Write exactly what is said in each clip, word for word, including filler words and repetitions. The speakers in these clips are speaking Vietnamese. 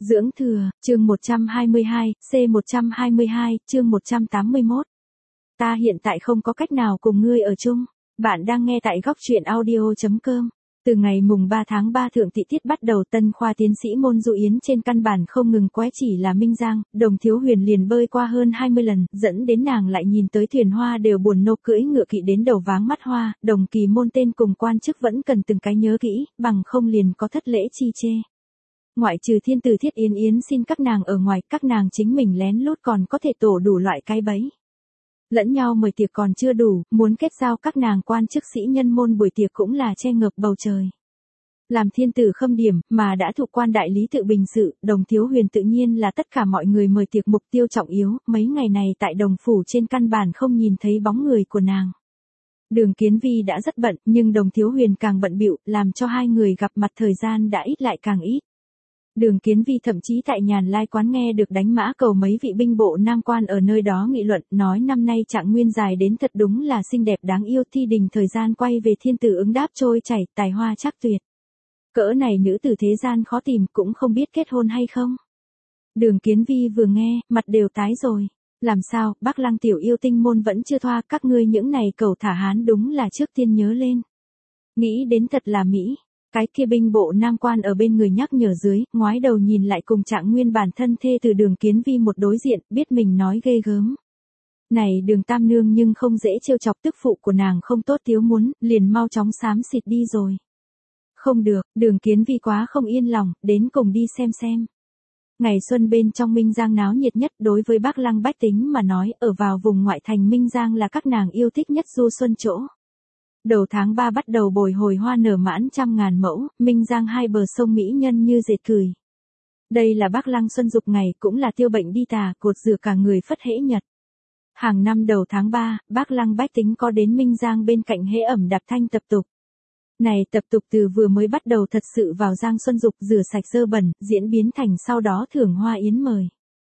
Dưỡng thừa, chương một trăm hai mươi hai, C một trăm hai mươi hai, chương một trăm tám mươi mốt. Ta hiện tại không có cách nào cùng ngươi ở chung. Bạn đang nghe tại góc truyện audio chấm com. Từ ngày mùng ba tháng ba thượng thị tiết bắt đầu, tân khoa tiến sĩ môn dụ yến trên căn bản không ngừng quái chỉ là Minh Giang, Đồng Thiếu Huyền liền bơi qua hơn hai mươi lần, dẫn đến nàng lại nhìn tới thuyền hoa đều buồn nô cưỡi ngựa kỵ đến đầu váng mắt hoa, đồng kỳ môn tên cùng quan chức vẫn cần từng cái nhớ kỹ, bằng không liền có thất lễ chi chê. Ngoại trừ thiên tử Thiết Yến Yến xin các nàng ở ngoài, các nàng chính mình lén lút còn có thể tổ đủ loại cái bẫy. Lẫn nhau mời tiệc còn chưa đủ, muốn kết giao các nàng quan chức sĩ nhân môn buổi tiệc cũng là che ngợp bầu trời. Làm thiên tử khâm điểm, mà đã thụ quan đại lý tự bình sự, Đồng Thiếu Huyền tự nhiên là tất cả mọi người mời tiệc mục tiêu trọng yếu, mấy ngày này tại Đồng phủ trên căn bản không nhìn thấy bóng người của nàng. Đường Kiến Vi đã rất bận, nhưng Đồng Thiếu Huyền càng bận bịu, làm cho hai người gặp mặt thời gian đã ít lại càng ít. Đường Kiến Vi thậm chí tại Nhàn Lai quán nghe được đánh mã cầu mấy vị binh bộ nam quan ở nơi đó nghị luận, nói năm nay Trạng Nguyên dài đến thật đúng là xinh đẹp đáng yêu, thi đình thời gian quay về thiên tử ứng đáp trôi chảy, tài hoa chắc tuyệt. Cỡ này nữ tử thế gian khó tìm, cũng không biết kết hôn hay không. Đường Kiến Vi vừa nghe, mặt đều tái rồi. Làm sao, Bắc Lăng tiểu yêu tinh môn vẫn chưa thoa, các ngươi những này cầu thả hán đúng là trước tiên nhớ lên. Nghĩ đến thật là mỹ. Cái kia binh bộ nam quan ở bên người nhắc nhở dưới, ngoái đầu nhìn lại cùng Trạng Nguyên bản thân thê từ Đường Kiến Vi một đối diện, biết mình nói ghê gớm. Này Đường Tam Nương nhưng không dễ trêu chọc, tức phụ của nàng không tốt thiếu muốn, liền mau chóng xám xịt đi rồi. Không được, Đường Kiến Vi quá không yên lòng, đến cùng đi xem xem. Ngày xuân bên trong Minh Giang náo nhiệt nhất, đối với Bắc Lăng bách tính mà nói, ở vào vùng ngoại thành Minh Giang là các nàng yêu thích nhất du xuân chỗ. Đầu tháng ba bắt đầu bồi hồi hoa nở mãn trăm ngàn mẫu, Minh Giang hai bờ sông mỹ nhân như dệt cười. Đây là Bắc Lăng xuân dục ngày, cũng là tiêu bệnh đi tà, cột rửa cả người phất hễ nhật. Hàng năm đầu tháng ba, Bắc Lăng bách tính có đến Minh Giang bên cạnh hễ ẩm đạp thanh tập tục. Này tập tục từ vừa mới bắt đầu thật sự vào Giang xuân dục, rửa sạch dơ bẩn, diễn biến thành sau đó thưởng hoa yến mời.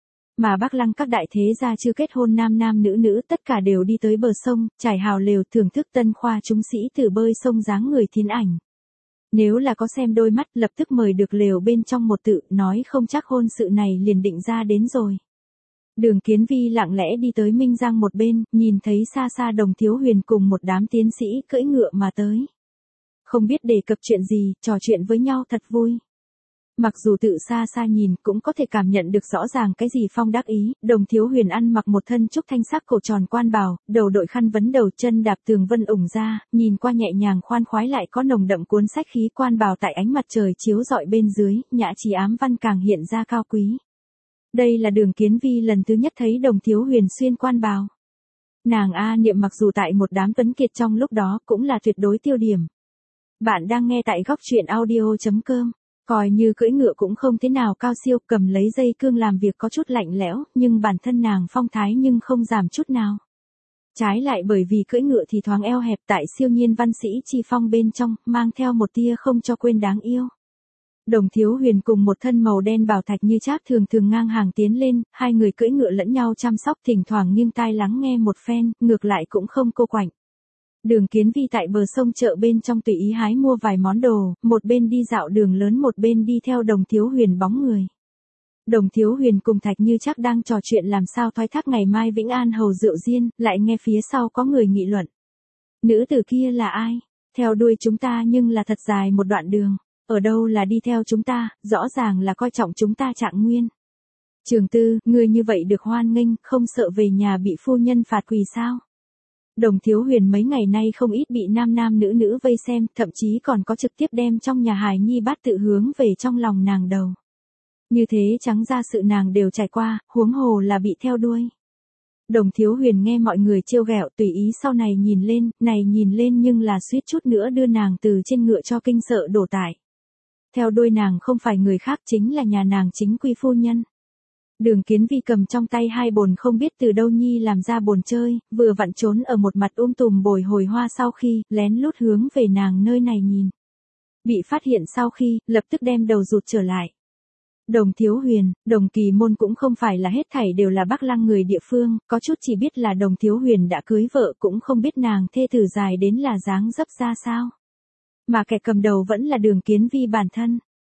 Mà Bắc Lăng các đại thế gia chưa kết hôn nam nam nữ nữ tất cả đều đi tới bờ sông, trải hào lều thưởng thức tân khoa chúng sĩ từ bơi sông dáng người thiên ảnh. Nếu là có xem đôi mắt, lập tức mời được lều bên trong một tự, nói không chắc hôn sự này liền định ra đến rồi. Đường Kiến Vi lặng lẽ đi tới Minh Giang một bên, nhìn thấy xa xa Đồng Thiếu Huyền cùng một đám tiến sĩ cưỡi ngựa mà tới. Không biết đề cập chuyện gì, trò chuyện với nhau thật vui. Mặc dù tự xa xa nhìn cũng có thể cảm nhận được rõ ràng cái gì phong đắc ý, Đồng Thiếu Huyền ăn mặc một thân trúc thanh sắc cổ tròn quan bào, đầu đội khăn vấn đầu, chân đạp tường vân ủng ra, nhìn qua nhẹ nhàng khoan khoái lại có nồng đậm cuốn sách khí, quan bào tại ánh mặt trời chiếu rọi bên dưới, nhã trí ám văn càng hiện ra cao quý. Đây là Đường Kiến Vi lần thứ nhất thấy Đồng Thiếu Huyền xuyên quan bào. Nàng A Niệm mặc dù tại một đám tuấn kiệt trong lúc đó cũng là tuyệt đối tiêu điểm. Bạn đang nghe tại góc truyện audio chấm com. Coi như cưỡi ngựa cũng không thế nào cao siêu, cầm lấy dây cương làm việc có chút lạnh lẽo, nhưng bản thân nàng phong thái nhưng không giảm chút nào. Trái lại bởi vì cưỡi ngựa thì thoáng eo hẹp, tại siêu nhiên văn sĩ chi phong bên trong, mang theo một tia không cho quên đáng yêu. Đồng Thiếu Huyền cùng một thân màu đen bảo thạch như cháp thường thường ngang hàng tiến lên, hai người cưỡi ngựa lẫn nhau chăm sóc, thỉnh thoảng nghiêng tai lắng nghe một phen, ngược lại cũng không cô quạnh. Đường Kiến Vi tại bờ sông chợ bên trong tùy ý hái mua vài món đồ, một bên đi dạo đường lớn một bên đi theo Đồng Thiếu Huyền bóng người. Đồng Thiếu Huyền cùng Thạch Như chắc đang trò chuyện làm sao thoái thác ngày mai Vĩnh An hầu rượu diên, lại nghe phía sau có người nghị luận. Nữ tử kia là ai? Theo đuôi chúng ta nhưng là thật dài một đoạn đường, ở đâu là đi theo chúng ta, rõ ràng là coi trọng chúng ta Trạng Nguyên. Trường Tư, người như vậy được hoan nghênh, không sợ về nhà bị phu nhân phạt quỳ sao? Đồng Thiếu Huyền mấy ngày nay không ít bị nam nam nữ nữ vây xem, thậm chí còn có trực tiếp đem trong nhà hài nhi bát tự hướng về trong lòng nàng đầu. Như thế trắng ra sự nàng đều trải qua, huống hồ là bị theo đuôi. Đồng Thiếu Huyền nghe mọi người trêu ghẹo, tùy ý sau này nhìn lên, này nhìn lên nhưng là suýt chút nữa đưa nàng từ trên ngựa cho kinh sợ đổ tại. Theo đuôi nàng không phải người khác, chính là nhà nàng chính quy phu nhân. Đường Kiến Vi cầm trong tay hai bồn không biết từ đâu nhi làm ra bồn chơi, vừa vặn trốn ở một mặt um tùm bồi hồi hoa sau khi, lén lút hướng về nàng nơi này nhìn. Bị phát hiện sau khi, lập tức đem đầu rụt trở lại. Đồng Thiếu Huyền, Đồng Kỳ Môn cũng không phải là hết thảy đều là Bắc Lăng người địa phương, có chút chỉ biết là Đồng Thiếu Huyền đã cưới vợ, cũng không biết nàng thê tử dài đến là dáng dấp ra sao. Mà kẻ cầm đầu vẫn là Đường Kiến Vi bản thân.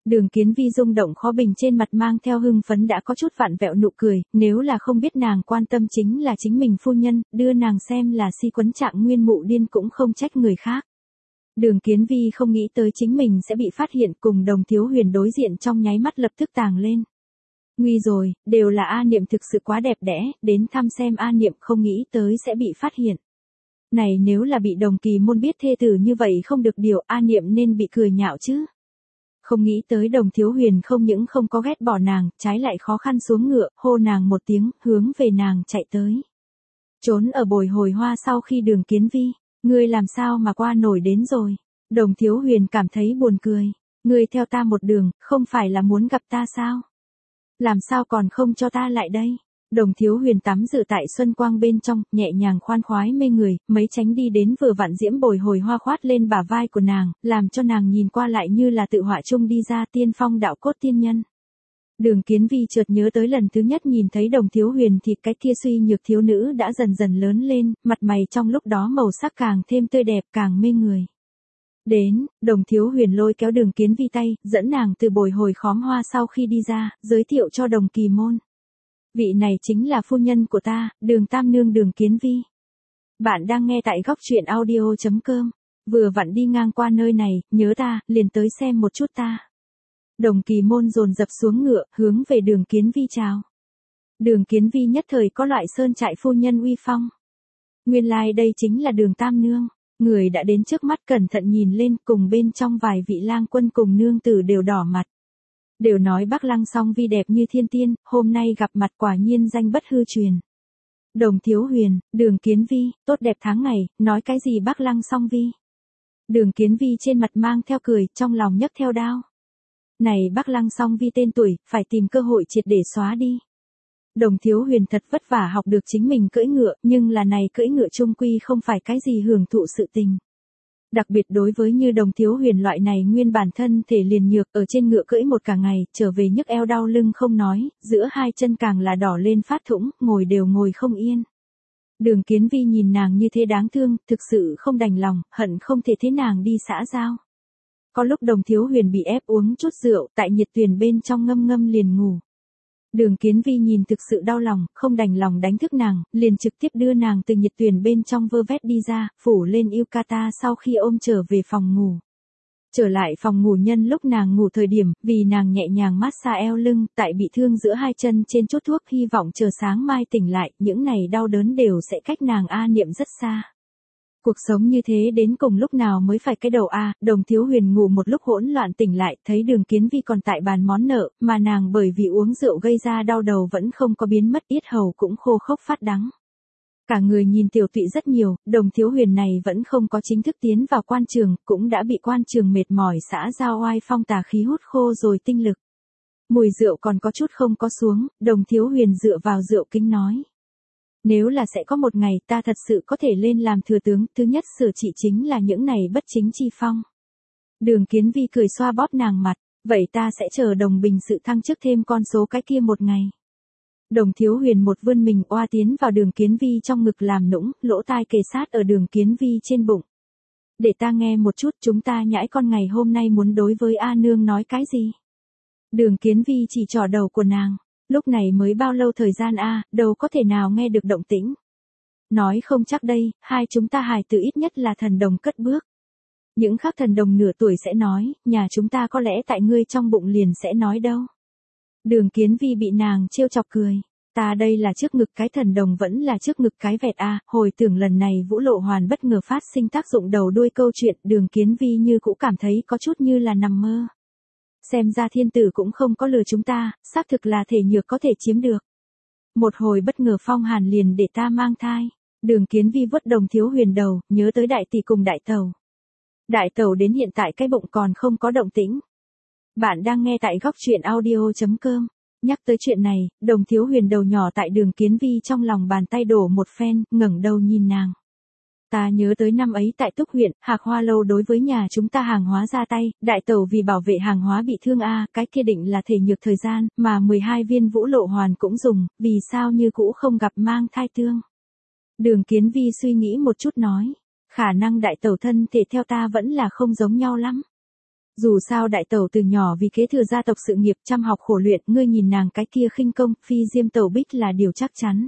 Đường Kiến Vi rung động khó bình trên mặt mang theo hưng phấn đã có chút vặn vẹo nụ cười, nếu là không biết nàng quan tâm chính là chính mình phu nhân, đưa nàng xem là si quấn trạng nguyên mụ điên cũng không trách người khác. Đường Kiến Vi không nghĩ tới chính mình sẽ bị phát hiện, cùng Đồng Thiếu Huyền đối diện trong nháy mắt lập tức tàng lên. Nguy rồi, đều là A Niệm thực sự quá đẹp đẽ, đến thăm xem A Niệm không nghĩ tới sẽ bị phát hiện. Này nếu là bị Đồng Kỳ Môn biết thê tử như vậy không được điều, A Niệm nên bị cười nhạo chứ. Không nghĩ tới Đồng Thiếu Huyền không những không có ghét bỏ nàng, trái lại khó khăn xuống ngựa, hô nàng một tiếng, hướng về nàng chạy tới. Trốn ở bồi hồi hoa sau khi Đường Kiến Vi, ngươi làm sao mà qua nổi đến rồi. Đồng Thiếu Huyền cảm thấy buồn cười, ngươi theo ta một đường, không phải là muốn gặp ta sao? Làm sao còn không cho ta lại đây? Đồng Thiếu Huyền tắm dự tại xuân quang bên trong, nhẹ nhàng khoan khoái mê người, mấy tránh đi đến vừa vặn diễm bồi hồi hoa khoát lên bả vai của nàng, làm cho nàng nhìn qua lại như là tự họa chung đi ra tiên phong đạo cốt tiên nhân. Đường Kiến Vi chợt nhớ tới lần thứ nhất nhìn thấy Đồng Thiếu Huyền thì cái kia suy nhược thiếu nữ đã dần dần lớn lên, mặt mày trong lúc đó màu sắc càng thêm tươi đẹp càng mê người. Đến, Đồng Thiếu Huyền lôi kéo Đường Kiến Vi tay, dẫn nàng từ bồi hồi khóm hoa sau khi đi ra, giới thiệu cho Đồng Kỳ Môn. Vị này chính là phu nhân của ta, Đường Tam Nương Đường Kiến Vi. Bạn đang nghe tại góc truyện audio chấm com. Vừa vặn đi ngang qua nơi này, nhớ ta, liền tới xem một chút ta. Đồng Kỳ Môn dồn dập xuống ngựa, hướng về Đường Kiến Vi chào. Đường Kiến Vi nhất thời có loại sơn trại phu nhân uy phong. Nguyên lai like đây chính là Đường Tam Nương. Người đã đến trước mắt cẩn thận nhìn lên, cùng bên trong vài vị lang quân cùng nương tử đều đỏ mặt. Đều nói Bắc Lăng Song Vi đẹp như thiên tiên, hôm nay gặp mặt quả nhiên danh bất hư truyền. Đồng Thiếu Huyền, Đường Kiến Vi, tốt đẹp tháng ngày, nói cái gì Bắc Lăng Song Vi. Đường Kiến Vi trên mặt mang theo cười, trong lòng nhấc theo đao. Này Bắc Lăng Song Vi tên tuổi, phải tìm cơ hội triệt để xóa đi. Đồng Thiếu Huyền thật vất vả học được chính mình cưỡi ngựa, nhưng là này cưỡi ngựa chung quy không phải cái gì hưởng thụ sự tình. Đặc biệt đối với như Đồng Thiếu Huyền loại này nguyên bản thân thể liền nhược ở trên ngựa cưỡi một cả ngày, trở về nhức eo đau lưng không nói, giữa hai chân càng là đỏ lên phát thũng, ngồi đều ngồi không yên. Đường Kiến Vi nhìn nàng như thế đáng thương, thực sự không đành lòng, hận không thể thế nàng đi xã giao. Có lúc Đồng Thiếu Huyền bị ép uống chút rượu, tại nhiệt tuyền bên trong ngâm ngâm liền ngủ. Đường Kiến Vi nhìn thực sự đau lòng, không đành lòng đánh thức nàng, liền trực tiếp đưa nàng từ nhiệt tuyền bên trong vơ vét đi ra, phủ lên yukata sau khi ôm trở về phòng ngủ. Trở lại phòng ngủ nhân lúc nàng ngủ thời điểm, vì nàng nhẹ nhàng massage eo lưng, tại bị thương giữa hai chân trên chút thuốc hy vọng chờ sáng mai tỉnh lại, những này đau đớn đều sẽ cách nàng A Niệm rất xa. Cuộc sống như thế đến cùng lúc nào mới phải cái đầu a? Đồng Thiếu Huyền ngủ một lúc hỗn loạn tỉnh lại, thấy Đường Kiến Vi còn tại bàn món nợ, mà nàng bởi vì uống rượu gây ra đau đầu vẫn không có biến mất, yết hầu cũng khô khốc phát đắng. Cả người nhìn tiểu tụy rất nhiều, Đồng Thiếu Huyền này vẫn không có chính thức tiến vào quan trường, cũng đã bị quan trường mệt mỏi xã giao oai phong tà khí hút khô rồi tinh lực. Mùi rượu còn có chút không có xuống, Đồng Thiếu Huyền dựa vào rượu kính nói. Nếu là sẽ có một ngày ta thật sự có thể lên làm thừa tướng, thứ nhất sửa trị chính là những này bất chính chi phong. Đường Kiến Vi cười xoa bóp nàng mặt, vậy ta sẽ chờ Đồng Bình sự thăng chức thêm con số cái kia một ngày. Đồng Thiếu Huyền một vươn mình oa tiến vào Đường Kiến Vi trong ngực làm nũng, lỗ tai kề sát ở Đường Kiến Vi trên bụng. Để ta nghe một chút, chúng ta nhãi con ngày hôm nay muốn đối với A Nương nói cái gì? Đường Kiến Vi chỉ trỏ đầu của nàng. Lúc này mới bao lâu thời gian a, đâu có thể nào nghe được động tĩnh. Nói không chắc đây, hai chúng ta hài tử ít nhất là thần đồng cất bước. Những khác thần đồng nửa tuổi sẽ nói, nhà chúng ta có lẽ tại ngươi trong bụng liền sẽ nói đâu. Đường Kiến Vi bị nàng trêu chọc cười. Ta đây là trước ngực cái thần đồng vẫn là trước ngực cái vẹt a, hồi tưởng lần này Vũ Lộ Hoàn bất ngờ phát sinh tác dụng đầu đuôi câu chuyện, Đường Kiến Vi như cũng cảm thấy có chút như là nằm mơ. Xem ra thiên tử cũng không có lừa chúng ta, xác thực là thể nhược có thể chiếm được. Một hồi bất ngờ phong hàn liền để ta mang thai. Đường Kiến Vi vuốt Đồng Thiếu Huyền đầu, nhớ tới đại tỷ cùng đại tẩu. Đại tẩu đến hiện tại cái bụng còn không có động tĩnh. Bạn đang nghe tại góc truyện audio chấm com. Nhắc tới chuyện này, Đồng Thiếu Huyền đầu nhỏ tại Đường Kiến Vi trong lòng bàn tay đổ một phen, ngẩng đầu nhìn nàng. Ta nhớ tới năm ấy tại Túc huyện, Hạc Hoa Lâu đối với nhà chúng ta hàng hóa ra tay, đại tẩu vì bảo vệ hàng hóa bị thương a, cái kia định là thể nhược thời gian, mà mười hai viên Vũ Lộ Hoàn cũng dùng, vì sao như cũ không gặp mang thai tương. Đường Kiến Vi suy nghĩ một chút nói, khả năng đại tẩu thân thể theo ta vẫn là không giống nhau lắm. Dù sao đại tẩu từ nhỏ vì kế thừa gia tộc sự nghiệp chăm học khổ luyện, ngươi nhìn nàng cái kia khinh công, phi diêm tẩu bích là điều chắc chắn.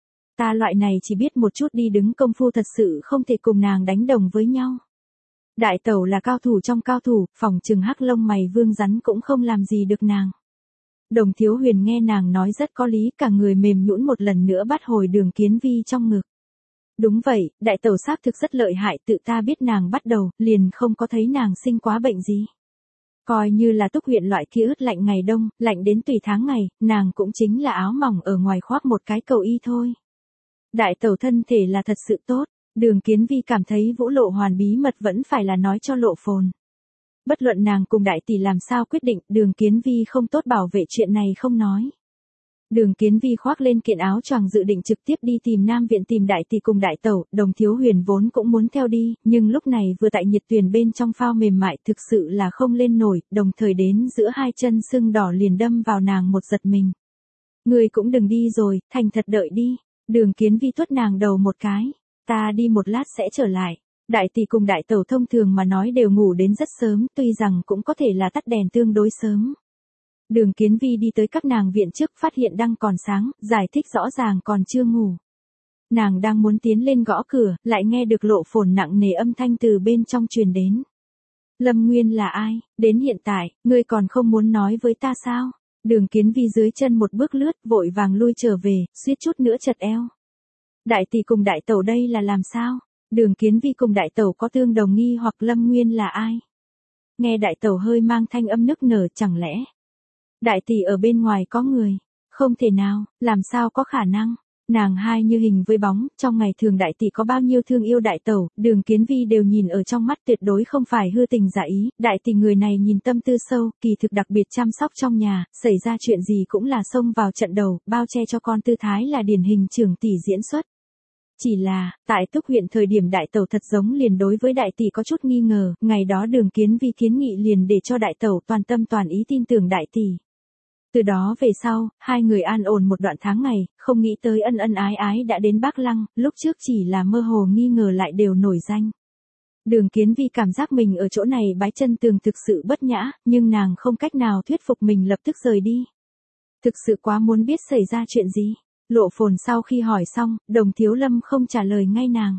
Ta loại này chỉ biết một chút đi đứng công phu thật sự không thể cùng nàng đánh đồng với nhau. Đại tẩu là cao thủ trong cao thủ, phỏng chừng hắc lông mày vương rắn cũng không làm gì được nàng. Đồng Thiếu Huyền nghe nàng nói rất có lý, cả người mềm nhũn một lần nữa bắt hồi Đường Kiến Vi trong ngực. Đúng vậy, đại tẩu xác thực rất lợi hại, tự ta biết nàng bắt đầu, liền không có thấy nàng sinh quá bệnh gì. Coi như là túc huyện loại kia ướt lạnh ngày đông, lạnh đến tùy tháng ngày, nàng cũng chính là áo mỏng ở ngoài khoác một cái cầu y thôi. Đại tẩu thân thể là thật sự tốt, Đường Kiến Vi cảm thấy Vũ Lộ Hoàn bí mật vẫn phải là nói cho Lộ Phồn. Bất luận nàng cùng đại tỷ làm sao quyết định, Đường Kiến Vi không tốt bảo vệ chuyện này không nói. Đường Kiến Vi khoác lên kiện áo choàng dự định trực tiếp đi tìm Nam Viện tìm đại tỷ cùng đại tẩu, Đồng Thiếu Huyền vốn cũng muốn theo đi, nhưng lúc này vừa tại nhiệt tuyền bên trong phao mềm mại thực sự là không lên nổi, đồng thời đến giữa hai chân sưng đỏ liền đâm vào nàng một giật mình. Người cũng đừng đi rồi, thành thật đợi đi. Đường Kiến Vi tuốt nàng đầu một cái, ta đi một lát sẽ trở lại. Đại tỷ cùng đại tẩu thông thường mà nói đều ngủ đến rất sớm, tuy rằng cũng có thể là tắt đèn tương đối sớm. Đường Kiến Vi đi tới các nàng viện trước phát hiện đang còn sáng, giải thích rõ ràng còn chưa ngủ. Nàng đang muốn tiến lên gõ cửa, lại nghe được Lộ Phồn nặng nề âm thanh từ bên trong truyền đến. Lâm Nguyên là ai, đến hiện tại, ngươi còn không muốn nói với ta sao? Đường Kiến Vi dưới chân một bước lướt, vội vàng lui trở về, suýt chút nữa chật eo. Đại tỷ cùng đại tẩu đây là làm sao? Đường Kiến Vi cùng đại tẩu có tương đồng nghi hoặc Lâm Nguyên là ai? Nghe đại tẩu hơi mang thanh âm nức nở, chẳng lẽ đại tỷ ở bên ngoài có người? Không thể nào, làm sao có khả năng? Nàng hai như hình với bóng, trong ngày thường đại tỷ có bao nhiêu thương yêu đại tẩu, Đường Kiến Vi đều nhìn ở trong mắt, tuyệt đối không phải hư tình giả ý, đại tỷ người này nhìn tâm tư sâu, kỳ thực đặc biệt chăm sóc trong nhà, xảy ra chuyện gì cũng là xông vào trận đầu, bao che cho con tư thái là điển hình trưởng tỷ diễn xuất. Chỉ là, tại Túc huyện thời điểm đại tẩu thật giống liền đối với đại tỷ có chút nghi ngờ, ngày đó Đường Kiến Vi kiến nghị liền để cho đại tẩu toàn tâm toàn ý tin tưởng đại tỷ. Từ đó về sau, hai người an ổn một đoạn tháng ngày, không nghĩ tới ân ân ái ái đã đến Bác Lăng, lúc trước chỉ là mơ hồ nghi ngờ lại đều nổi danh. Đường Kiến Vi cảm giác mình ở chỗ này bái chân tường thực sự bất nhã, nhưng nàng không cách nào thuyết phục mình lập tức rời đi. Thực sự quá muốn biết xảy ra chuyện gì. Lộ Phồn sau khi hỏi xong, Đồng Thiếu Lâm không trả lời ngay nàng.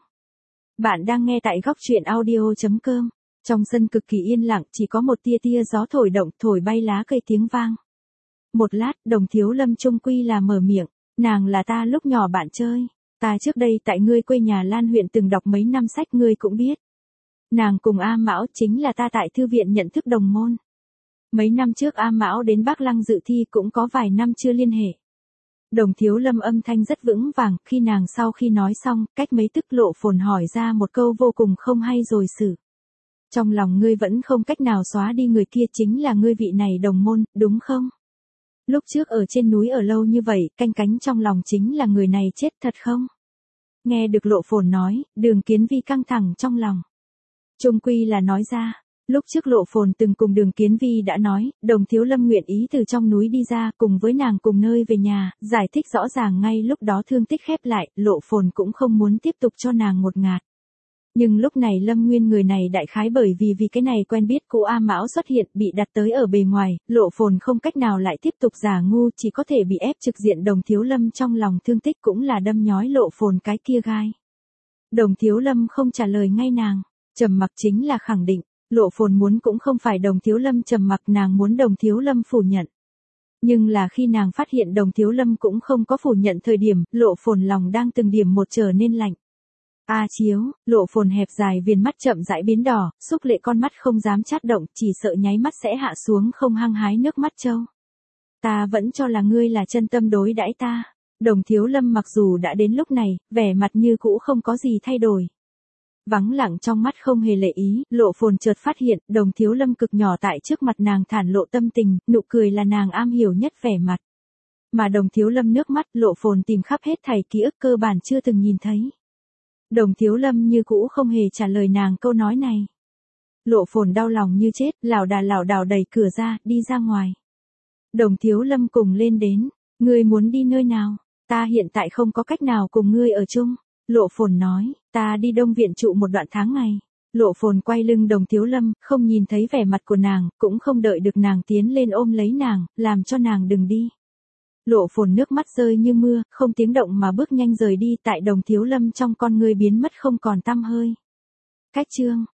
Bạn đang nghe tại góc truyện audio chấm com. Trong sân cực kỳ yên lặng, chỉ có một tia tia gió thổi động, thổi bay lá cây tiếng vang. Một lát, Đồng Thiếu Lâm trung quy là mở miệng, nàng là ta lúc nhỏ bạn chơi, ta trước đây tại ngươi quê nhà Lan huyện từng đọc mấy năm sách ngươi cũng biết. Nàng cùng A Mão chính là ta tại thư viện nhận thức đồng môn. Mấy năm trước A Mão đến Bác Lăng dự thi cũng có vài năm chưa liên hệ. Đồng Thiếu Lâm âm thanh rất vững vàng, khi nàng sau khi nói xong, cách mấy tức Lộ Phồn hỏi ra một câu vô cùng không hay rồi xử. Trong lòng ngươi vẫn không cách nào xóa đi người kia chính là ngươi vị này đồng môn, đúng không? Lúc trước ở trên núi ở lâu như vậy, canh cánh trong lòng chính là người này chết thật không? Nghe được Lộ Phồn nói, Đường Kiến Vi căng thẳng trong lòng. Trung quy là nói ra, lúc trước Lộ Phồn từng cùng Đường Kiến Vi đã nói, Đồng Thiếu Lâm nguyện ý từ trong núi đi ra, cùng với nàng cùng nơi về nhà, giải thích rõ ràng ngay lúc đó thương tích khép lại, Lộ Phồn cũng không muốn tiếp tục cho nàng một ngạt. Nhưng lúc này Lâm Nguyên người này đại khái bởi vì vì cái này quen biết cô A Mão xuất hiện bị đặt tới ở bề ngoài, Lộ Phồn không cách nào lại tiếp tục giả ngu, chỉ có thể bị ép trực diện Đồng Thiếu Lâm trong lòng thương tích cũng là đâm nhói Lộ Phồn cái kia gai. Đồng Thiếu Lâm không trả lời ngay nàng, trầm mặc chính là khẳng định, Lộ Phồn muốn cũng không phải Đồng Thiếu Lâm trầm mặc, nàng muốn Đồng Thiếu Lâm phủ nhận. Nhưng là khi nàng phát hiện Đồng Thiếu Lâm cũng không có phủ nhận thời điểm, Lộ Phồn lòng đang từng điểm một trở nên lạnh. A Chiếu, Lộ Phồn hẹp dài viền mắt chậm rãi biến đỏ, xúc lệ con mắt không dám chát động, chỉ sợ nháy mắt sẽ hạ xuống không hăng hái nước mắt trâu. Ta vẫn cho là ngươi là chân tâm đối đãi ta. Đồng Thiếu Lâm mặc dù đã đến lúc này, vẻ mặt như cũ không có gì thay đổi. Vắng lặng trong mắt không hề lệ ý, Lộ Phồn chợt phát hiện, Đồng Thiếu Lâm cực nhỏ tại trước mặt nàng thản lộ tâm tình, nụ cười là nàng am hiểu nhất vẻ mặt. Mà Đồng Thiếu Lâm nước mắt, Lộ Phồn tìm khắp hết thảy ký ức cơ bản chưa từng nhìn thấy. Đồng Thiếu Lâm như cũ không hề trả lời nàng câu nói này. Lộ Phồn đau lòng như chết, lảo đà lảo đảo đẩy cửa ra, đi ra ngoài. Đồng Thiếu Lâm cùng lên đến, ngươi muốn đi nơi nào? Ta hiện tại không có cách nào cùng ngươi ở chung. Lộ Phồn nói, ta đi Đông Viện trụ một đoạn tháng ngày. Lộ Phồn quay lưng Đồng Thiếu Lâm, không nhìn thấy vẻ mặt của nàng, cũng không đợi được nàng tiến lên ôm lấy nàng, làm cho nàng đừng đi. Lộ Phồn nước mắt rơi như mưa, không tiếng động mà bước nhanh rời đi, tại Đồng Thiếu Lâm trong con ngươi biến mất không còn tăm hơi. Cách chương